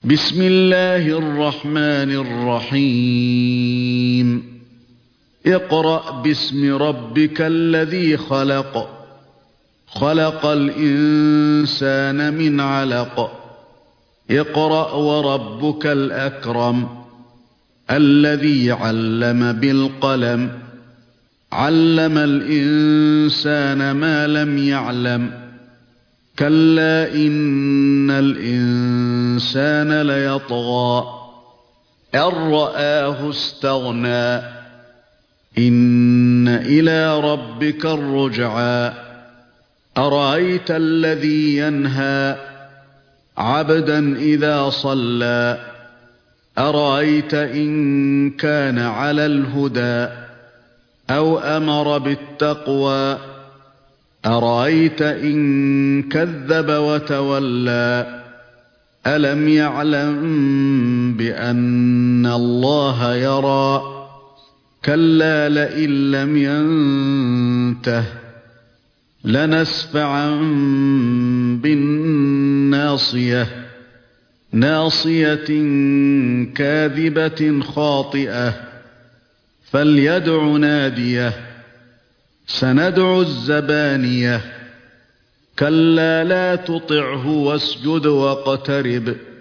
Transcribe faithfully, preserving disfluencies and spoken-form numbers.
بسم الله الرحمن الرحيم اقرأ باسم ربك الذي خلق خلق الإنسان من علق اقرأ وربك الأكرم الذي علم بالقلم علم الإنسان ما لم يعلم كلا إن الإنسان ليطغى أن رآه استغنى إن إلى ربك الرجعى أرأيت الذي ينهى عبدا إذا صلى أرأيت إن كان على الهدى أو أمر بالتقوى أرأيت إن كذب وتولى ألم يعلم بأن الله يرى كلا لئن لم ينته لنسفعا بالناصية ناصية كاذبة خاطئة فليدع ناديه سندع الزبانية كلا لا تطعه واسجد واقترب